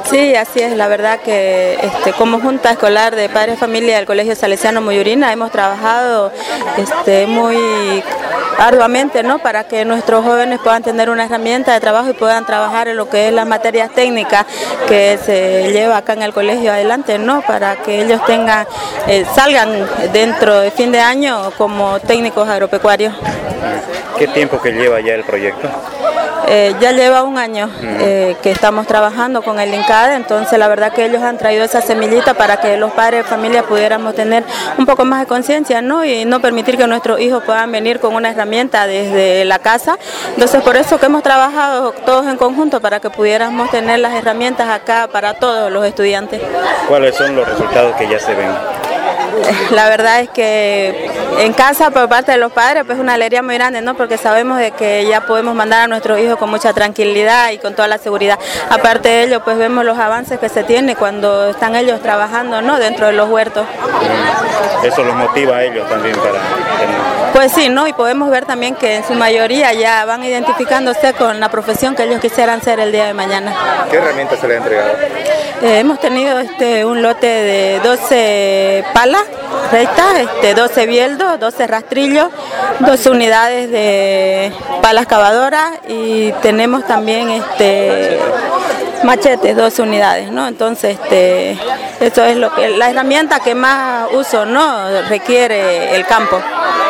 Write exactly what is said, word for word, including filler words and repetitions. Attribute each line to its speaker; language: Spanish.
Speaker 1: Sí, así es, la verdad que este, como Junta Escolar de Padres de Familia del Colegio Salesiano Muyurina hemos trabajado este, muy arduamente, ¿no?, para que nuestros jóvenes puedan tener una herramienta de trabajo y puedan trabajar en lo que es las materias técnicas que se lleva acá en el colegio adelante, ¿no?, para que ellos tengan, eh, salgan dentro de fin de año como técnicos agropecuarios.
Speaker 2: ¿Qué tiempo que lleva ya el proyecto?
Speaker 1: Eh, ya lleva un año eh, que estamos trabajando con el INCADE, entonces la verdad que ellos han traído esa semillita para que los padres de familia pudiéramos tener un poco más de conciencia, ¿no?, y no permitir que nuestros hijos puedan venir con una herramienta desde la casa. Entonces por eso que hemos trabajado todos en conjunto para que pudiéramos tener las herramientas acá para todos los estudiantes.
Speaker 2: ¿Cuáles son los resultados que ya se ven?
Speaker 1: La verdad es que en casa por parte de los padres pues una alegría muy grande, ¿no?, porque sabemos de que ya podemos mandar a nuestros hijos con mucha tranquilidad y con toda la seguridad. Aparte de ello pues vemos los avances que se tienen cuando están ellos trabajando, ¿no?, dentro de los huertos.
Speaker 2: Eso los motiva a ellos también para tener...
Speaker 1: Pues sí, ¿no?, y podemos ver también que en su mayoría ya van identificándose con la profesión que ellos quisieran ser el día de mañana.
Speaker 2: ¿Qué herramientas se le ha entregado?
Speaker 1: Eh, hemos tenido este, un lote de doce palas rectas, este, doce bieldos, doce rastrillos, doce unidades de palas cavadoras y tenemos también este, machetes, doce unidades, ¿no? Entonces, este, eso es lo que la herramienta que más uso, ¿no?, requiere el campo.